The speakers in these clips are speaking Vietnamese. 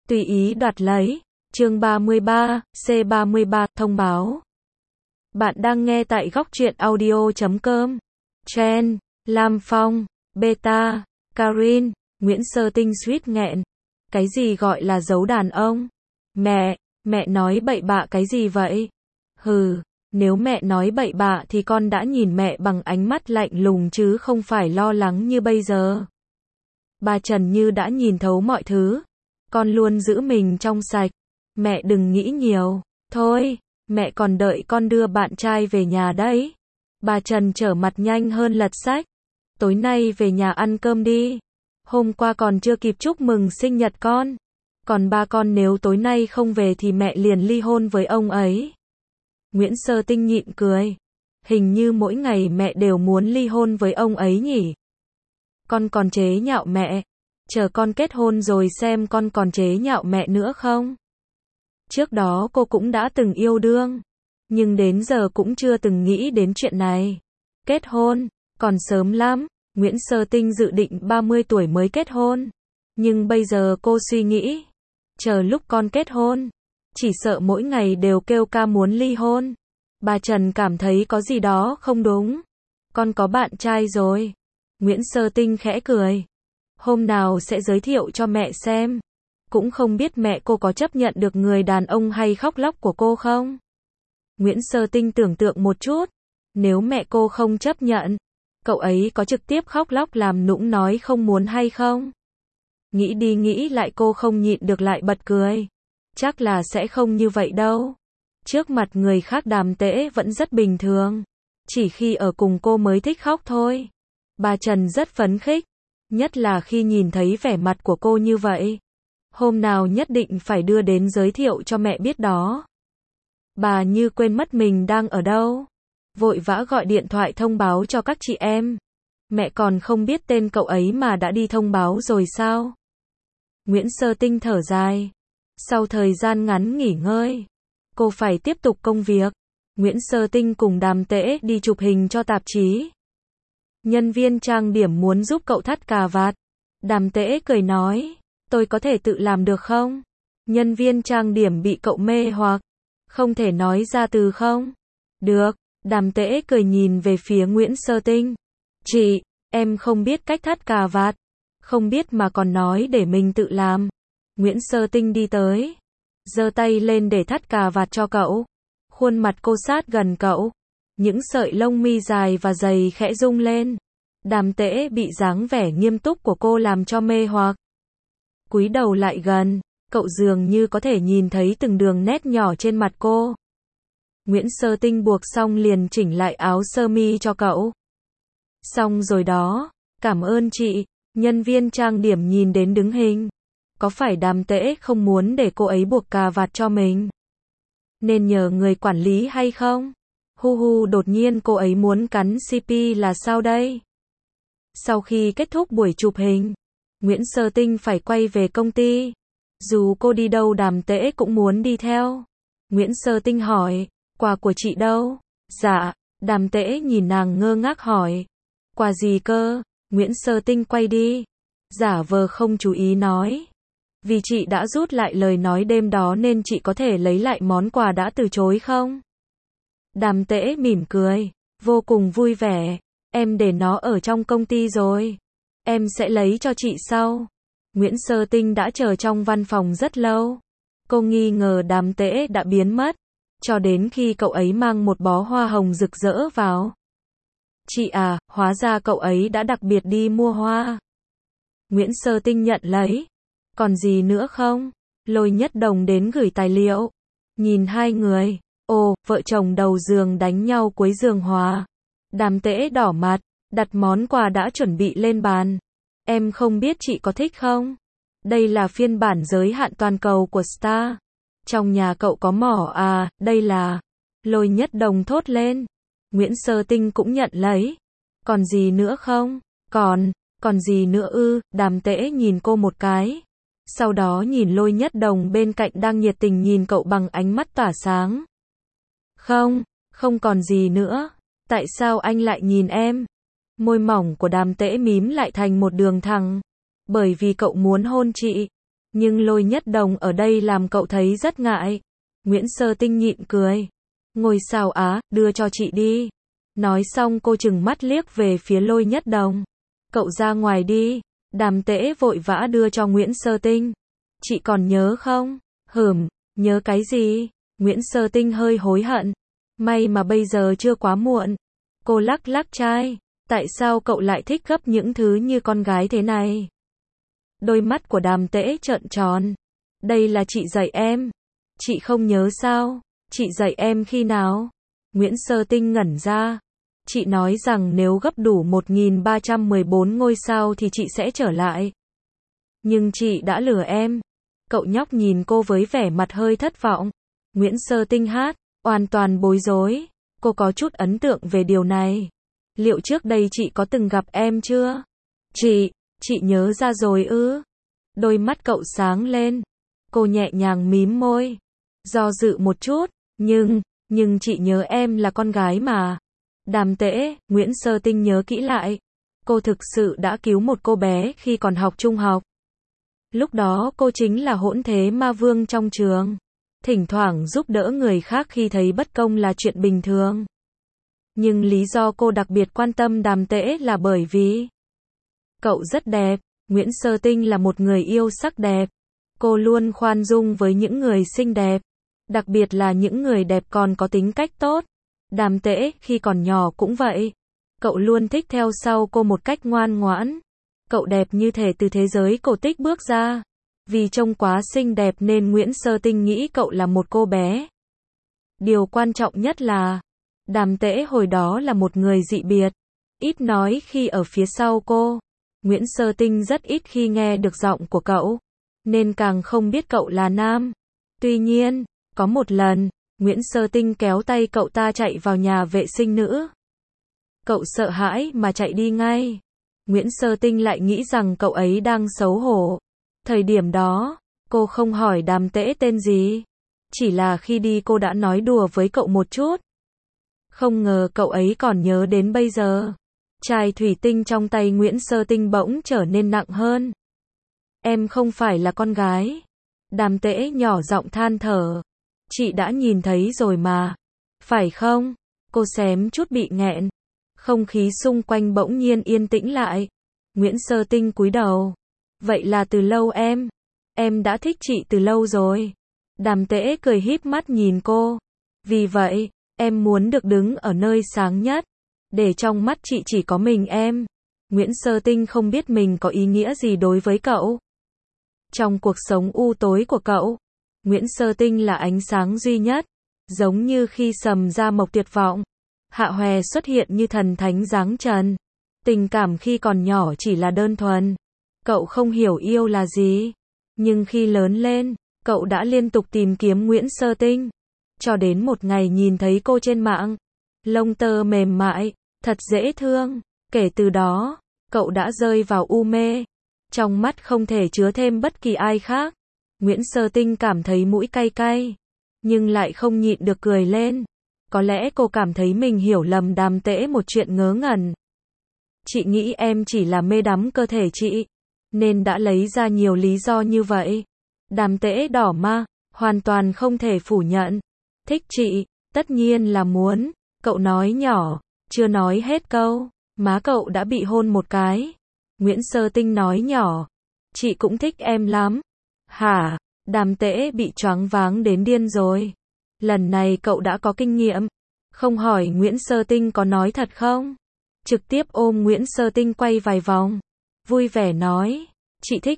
Tùy ý đoạt lấy. Chương 33, C33, thông báo. Bạn đang nghe tại góc truyện audio.com. Chen, Lam Phong, Beta, Karin, Nguyễn Sơ Tinh suýt nghẹn. Cái gì gọi là giấu đàn ông? Mẹ nói bậy bạ cái gì vậy? Hừ, nếu mẹ nói bậy bạ thì con đã nhìn mẹ bằng ánh mắt lạnh lùng chứ không phải lo lắng như bây giờ. Bà Trần như đã nhìn thấu mọi thứ. Con luôn giữ mình trong sạch. Mẹ đừng nghĩ nhiều. Thôi, mẹ còn đợi con đưa bạn trai về nhà đấy. Bà Trần trở mặt nhanh hơn lật sách. Tối nay về nhà ăn cơm đi. Hôm qua còn chưa kịp chúc mừng sinh nhật con. Còn ba con nếu tối nay không về thì mẹ liền ly hôn với ông ấy. Nguyễn Sơ Tinh nhịn cười. Hình như mỗi ngày mẹ đều muốn ly hôn với ông ấy nhỉ. Con còn chế nhạo mẹ. Chờ con kết hôn rồi xem con còn chế nhạo mẹ nữa không. Trước đó cô cũng đã từng yêu đương. Nhưng đến giờ cũng chưa từng nghĩ đến chuyện này. Kết hôn, còn sớm lắm. Nguyễn Sơ Tinh dự định 30 tuổi mới kết hôn. Nhưng bây giờ cô suy nghĩ. Chờ lúc con kết hôn. Chỉ sợ mỗi ngày đều kêu ca muốn ly hôn. Bà Trần cảm thấy có gì đó không đúng. Con có bạn trai rồi. Nguyễn Sơ Tinh khẽ cười. Hôm nào sẽ giới thiệu cho mẹ xem. Cũng không biết mẹ cô có chấp nhận được người đàn ông hay khóc lóc của cô không? Nguyễn Sơ Tinh tưởng tượng một chút. Nếu mẹ cô không chấp nhận, cậu ấy có trực tiếp khóc lóc làm nũng nói không muốn hay không? Nghĩ đi nghĩ lại cô không nhịn được lại bật cười. Chắc là sẽ không như vậy đâu. Trước mặt người khác Đàm Tễ vẫn rất bình thường. Chỉ khi ở cùng cô mới thích khóc thôi. Bà Trần rất phấn khích. Nhất là khi nhìn thấy vẻ mặt của cô như vậy. Hôm nào nhất định phải đưa đến giới thiệu cho mẹ biết đó. Bà như quên mất mình đang ở đâu. Vội vã gọi điện thoại thông báo cho các chị em. Mẹ còn không biết tên cậu ấy mà đã đi thông báo rồi sao? Nguyễn Sơ Tinh thở dài. Sau thời gian ngắn nghỉ ngơi, cô phải tiếp tục công việc. Nguyễn Sơ Tinh cùng Đàm Tễ đi chụp hình cho tạp chí. Nhân viên trang điểm muốn giúp cậu thắt cà vạt. Đàm Tễ cười nói, tôi có thể tự làm được không? Nhân viên trang điểm bị cậu mê hoặc. Không thể nói ra từ không? Được. Đàm Tễ cười nhìn về phía Nguyễn Sơ Tinh. Chị, em không biết cách thắt cà vạt. Không biết mà còn nói để mình tự làm. Nguyễn Sơ Tinh đi tới. Giơ tay lên để thắt cà vạt cho cậu. Khuôn mặt cô sát gần cậu. Những sợi lông mi dài và dày khẽ rung lên. Đàm Tễ bị dáng vẻ nghiêm túc của cô làm cho mê hoặc. Cúi đầu lại gần, cậu dường như có thể nhìn thấy từng đường nét nhỏ trên mặt cô. Nguyễn Sơ Tinh buộc xong liền chỉnh lại áo sơ mi cho cậu. Xong rồi đó, cảm ơn chị. Nhân viên trang điểm nhìn đến đứng hình. Có phải Đàm Tễ không muốn để cô ấy buộc cà vạt cho mình? Nên nhờ người quản lý hay không? Đột nhiên cô ấy muốn cắn CP là sao đây? Sau khi kết thúc buổi chụp hình, Nguyễn Sơ Tinh phải quay về công ty. Dù cô đi đâu Đàm Tễ cũng muốn đi theo. Nguyễn Sơ Tinh hỏi, quà của chị đâu? Dạ, Đàm Tễ nhìn nàng ngơ ngác hỏi. Quà gì cơ? Nguyễn Sơ Tinh quay đi. Giả vờ không chú ý nói. Vì chị đã rút lại lời nói đêm đó nên chị có thể lấy lại món quà đã từ chối không? Đàm Tễ mỉm cười, vô cùng vui vẻ. Em để nó ở trong công ty rồi. Em sẽ lấy cho chị sau. Nguyễn Sơ Tinh đã chờ trong văn phòng rất lâu. Cô nghi ngờ Đàm Tễ đã biến mất. Cho đến khi cậu ấy mang một bó hoa hồng rực rỡ vào. Chị à, hóa ra cậu ấy đã đặc biệt đi mua hoa. Nguyễn Sơ Tinh nhận lấy. Còn gì nữa không? Lôi Nhất Đồng đến gửi tài liệu. Nhìn hai người. Ồ, vợ chồng đầu giường đánh nhau cuối giường hòa. Đàm Tễ đỏ mặt, đặt món quà đã chuẩn bị lên bàn. Em không biết chị có thích không? Đây là phiên bản giới hạn toàn cầu của Star. Trong nhà cậu có mỏ à, đây là... Lôi Nhất Đồng thốt lên. Nguyễn Sơ Tinh cũng nhận lấy. Còn gì nữa không? Còn gì nữa ư? Đàm Tễ nhìn cô một cái. Sau đó nhìn Lôi Nhất Đồng bên cạnh đang nhiệt tình nhìn cậu bằng ánh mắt tỏa sáng. Không còn gì nữa. Tại sao anh lại nhìn em? Môi mỏng của Đàm Tễ mím lại thành một đường thẳng. Bởi vì cậu muốn hôn chị. Nhưng Lôi Nhất Đồng ở đây làm cậu thấy rất ngại. Nguyễn Sơ Tinh nhịn cười. Ngôi sao Á, đưa cho chị đi. Nói xong cô trừng mắt liếc về phía Lôi Nhất Đồng. Cậu ra ngoài đi. Đàm Tễ vội vã đưa cho Nguyễn Sơ Tinh. Chị còn nhớ không? Nhớ cái gì? Nguyễn Sơ Tinh hơi hối hận. May mà bây giờ chưa quá muộn. Cô lắc lắc chai. Tại sao cậu lại thích gấp những thứ như con gái thế này? Đôi mắt của Đàm Tễ trợn tròn. Đây là chị dạy em. Chị không nhớ sao? Chị dạy em khi nào? Nguyễn Sơ Tinh ngẩn ra. Chị nói rằng nếu gấp đủ 1314 ngôi sao thì chị sẽ trở lại. Nhưng chị đã lừa em. Cậu nhóc nhìn cô với vẻ mặt hơi thất vọng. Nguyễn Sơ Tinh hoàn toàn bối rối. Cô có chút ấn tượng về điều này. Liệu trước đây chị có từng gặp em chưa? Chị nhớ ra rồi ư? Đôi mắt cậu sáng lên. Cô nhẹ nhàng mím môi. Do dự một chút, nhưng chị nhớ em là con gái mà. Đàm Tễ, Nguyễn Sơ Tinh nhớ kỹ lại. Cô thực sự đã cứu một cô bé khi còn học trung học. Lúc đó cô chính là hỗn thế ma vương trong trường. Thỉnh thoảng giúp đỡ người khác khi thấy bất công là chuyện bình thường. Nhưng lý do cô đặc biệt quan tâm Đàm Tễ là bởi vì cậu rất đẹp. Nguyễn Sơ Tinh là một người yêu sắc đẹp. Cô luôn khoan dung với những người xinh đẹp. Đặc biệt là những người đẹp còn có tính cách tốt. Đàm Tễ khi còn nhỏ cũng vậy. Cậu luôn thích theo sau cô một cách ngoan ngoãn. Cậu đẹp như thể từ thế giới cổ tích bước ra. Vì trông quá xinh đẹp nên Nguyễn Sơ Tinh nghĩ cậu là một cô bé. Điều quan trọng nhất là Đàm Tễ hồi đó là một người dị biệt. Ít nói khi ở phía sau cô. Nguyễn Sơ Tinh rất ít khi nghe được giọng của cậu. Nên càng không biết cậu là nam. Tuy nhiên, có một lần, Nguyễn Sơ Tinh kéo tay cậu ta chạy vào nhà vệ sinh nữ. Cậu sợ hãi mà chạy đi ngay. Nguyễn Sơ Tinh lại nghĩ rằng cậu ấy đang xấu hổ. Thời điểm đó, cô không hỏi Đàm Tễ tên gì. Chỉ là khi đi cô đã nói đùa với cậu một chút. Không ngờ cậu ấy còn nhớ đến bây giờ. Chai thủy tinh trong tay Nguyễn Sơ Tinh bỗng trở nên nặng hơn. Em không phải là con gái. Đàm Tễ nhỏ giọng than thở. Chị đã nhìn thấy rồi mà. Phải không? Cô xém chút bị nghẹn. Không khí xung quanh bỗng nhiên yên tĩnh lại. Nguyễn Sơ Tinh cúi đầu. Vậy là từ lâu em đã thích chị từ lâu rồi. Đàm Tễ cười híp mắt nhìn cô. Vì vậy, em muốn được đứng ở nơi sáng nhất. Để trong mắt chị chỉ có mình em. Nguyễn Sơ Tinh không biết mình có ý nghĩa gì đối với cậu. Trong cuộc sống u tối của cậu, Nguyễn Sơ Tinh là ánh sáng duy nhất. Giống như khi Sầm Gia Mộc tuyệt vọng, Hạ Hòe xuất hiện như thần thánh giáng trần. Tình cảm khi còn nhỏ chỉ là đơn thuần. Cậu không hiểu yêu là gì. Nhưng khi lớn lên, cậu đã liên tục tìm kiếm Nguyễn Sơ Tinh. Cho đến một ngày nhìn thấy cô trên mạng. Lông tơ mềm mại, thật dễ thương. Kể từ đó, cậu đã rơi vào u mê. Trong mắt không thể chứa thêm bất kỳ ai khác. Nguyễn Sơ Tinh cảm thấy mũi cay cay. Nhưng lại không nhịn được cười lên. Có lẽ cô cảm thấy mình hiểu lầm Đàm Tễ một chuyện ngớ ngẩn. Chị nghĩ em chỉ là mê đắm cơ thể chị. Nên đã lấy ra nhiều lý do như vậy. Đàm Tễ đỏ ma, hoàn toàn không thể phủ nhận. Thích chị, tất nhiên là muốn. Cậu nói nhỏ, chưa nói hết câu. Má cậu đã bị hôn một cái. Nguyễn Sơ Tinh nói nhỏ. Chị cũng thích em lắm. Hả? Đàm Tễ bị choáng váng đến điên rồi. Lần này cậu đã có kinh nghiệm. Không hỏi Nguyễn Sơ Tinh có nói thật không? Trực tiếp ôm Nguyễn Sơ Tinh quay vài vòng. Vui vẻ nói. Chị thích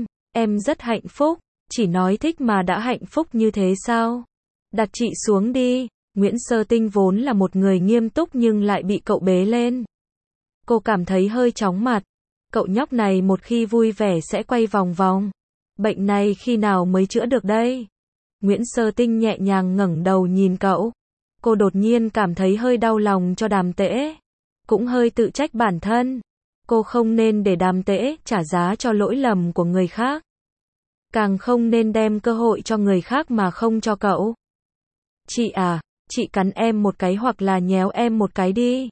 em rất hạnh phúc. Chỉ nói thích mà đã hạnh phúc như thế sao? Đặt chị xuống đi. Nguyễn Sơ Tinh vốn là một người nghiêm túc nhưng lại bị cậu bế lên. Cô cảm thấy hơi chóng mặt. Cậu nhóc này một khi vui vẻ sẽ quay vòng vòng. Bệnh này khi nào mới chữa được đây? Nguyễn Sơ Tinh nhẹ nhàng ngẩng đầu nhìn cậu. Cô đột nhiên cảm thấy hơi đau lòng cho Đàm Tễ. Cũng hơi tự trách bản thân. Cô không nên để Đàm Tễ trả giá cho lỗi lầm của người khác. Càng không nên đem cơ hội cho người khác mà không cho cậu. Chị à, chị cắn em một cái hoặc là nhéo em một cái đi.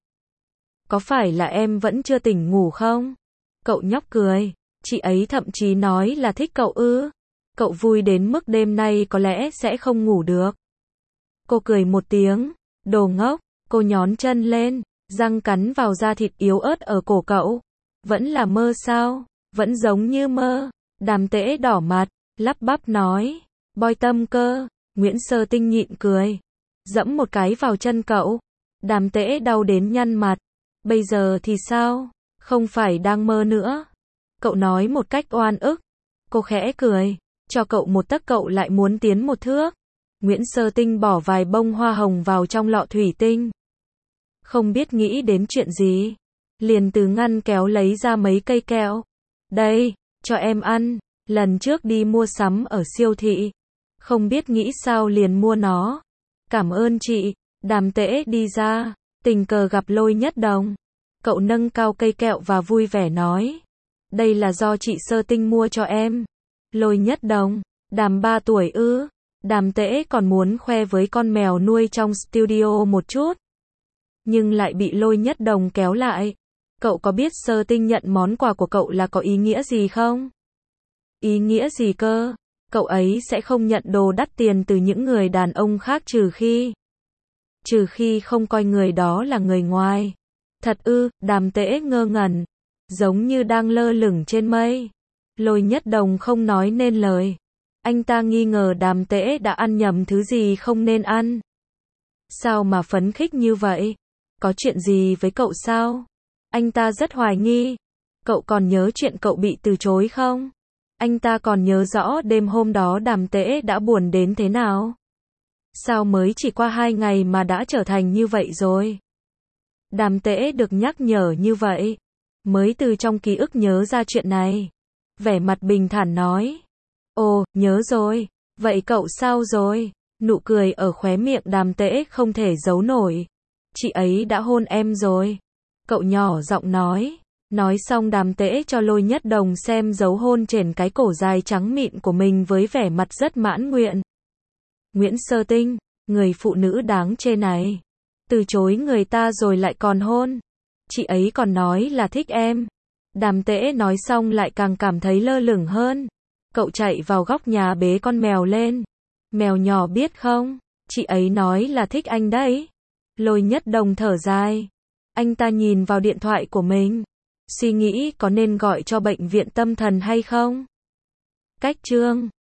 Có phải là em vẫn chưa tỉnh ngủ không? Cậu nhóc cười. Chị ấy thậm chí nói là thích cậu ư? Cậu vui đến mức đêm nay có lẽ sẽ không ngủ được. Cô cười một tiếng, đồ ngốc, cô nhón chân lên, răng cắn vào da thịt yếu ớt ở cổ cậu. Vẫn là mơ sao? Vẫn giống như mơ. Đàm Tễ đỏ mặt, lắp bắp nói, Boy Tâm cơ. Nguyễn Sơ Tinh nhịn cười, dẫm một cái vào chân cậu. Đàm Tễ đau đến nhăn mặt. Bây giờ thì sao? Không phải đang mơ nữa. Cậu nói một cách oan ức. Cô khẽ cười, cho cậu một tấc cậu lại muốn tiến một thước. Nguyễn Sơ Tinh bỏ vài bông hoa hồng vào trong lọ thủy tinh. Không biết nghĩ đến chuyện gì, liền từ ngăn kéo lấy ra mấy cây kẹo. Đây, cho em ăn, lần trước đi mua sắm ở siêu thị. Không biết nghĩ sao liền mua nó. Cảm ơn chị. Đàm Tễ đi ra, tình cờ gặp Lôi Nhất Đồng. Cậu nâng cao cây kẹo và vui vẻ nói, đây là do chị Sơ Tinh mua cho em. Lôi Nhất Đồng, Đàm 3 tuổi ư? Đàm Tễ còn muốn khoe với con mèo nuôi trong studio một chút, nhưng lại bị Lôi Nhất Đồng kéo lại. Cậu có biết Sơ Tinh nhận món quà của cậu là có ý nghĩa gì không? Ý nghĩa gì cơ? Cậu ấy sẽ không nhận đồ đắt tiền từ những người đàn ông khác trừ khi không coi người đó là người ngoài. Thật ư? Đàm Tễ ngơ ngẩn, giống như đang lơ lửng trên mây. Lôi Nhất Đồng không nói nên lời. Anh ta nghi ngờ Đàm Tễ đã ăn nhầm thứ gì không nên ăn. Sao mà phấn khích như vậy? Có chuyện gì với cậu sao? Anh ta rất hoài nghi. Cậu còn nhớ chuyện cậu bị từ chối không? Anh ta còn nhớ rõ đêm hôm đó Đàm Tễ đã buồn đến thế nào. Sao mới chỉ qua 2 ngày mà đã trở thành như vậy rồi? Đàm Tễ được nhắc nhở như vậy, mới từ trong ký ức nhớ ra chuyện này. Vẻ mặt bình thản nói, ồ, nhớ rồi, vậy cậu sao rồi? Nụ cười ở khóe miệng Đàm Tễ không thể giấu nổi. Chị ấy đã hôn em rồi. Cậu nhỏ giọng nói. Nói xong Đàm Tễ cho Lôi Nhất Đồng xem dấu hôn trên cái cổ dài trắng mịn của mình với vẻ mặt rất mãn nguyện. Nguyễn Sơ Tinh, người phụ nữ đáng chê này, từ chối người ta rồi lại còn hôn. Chị ấy còn nói là thích em. Đàm Tễ nói xong lại càng cảm thấy lơ lửng hơn. Cậu chạy vào góc nhà bế con mèo lên. Mèo nhỏ biết không, chị ấy nói là thích anh đấy. Lôi Nhất Đồng thở dài. Anh ta nhìn vào điện thoại của mình, suy nghĩ có nên gọi cho bệnh viện tâm thần hay không. Cách chương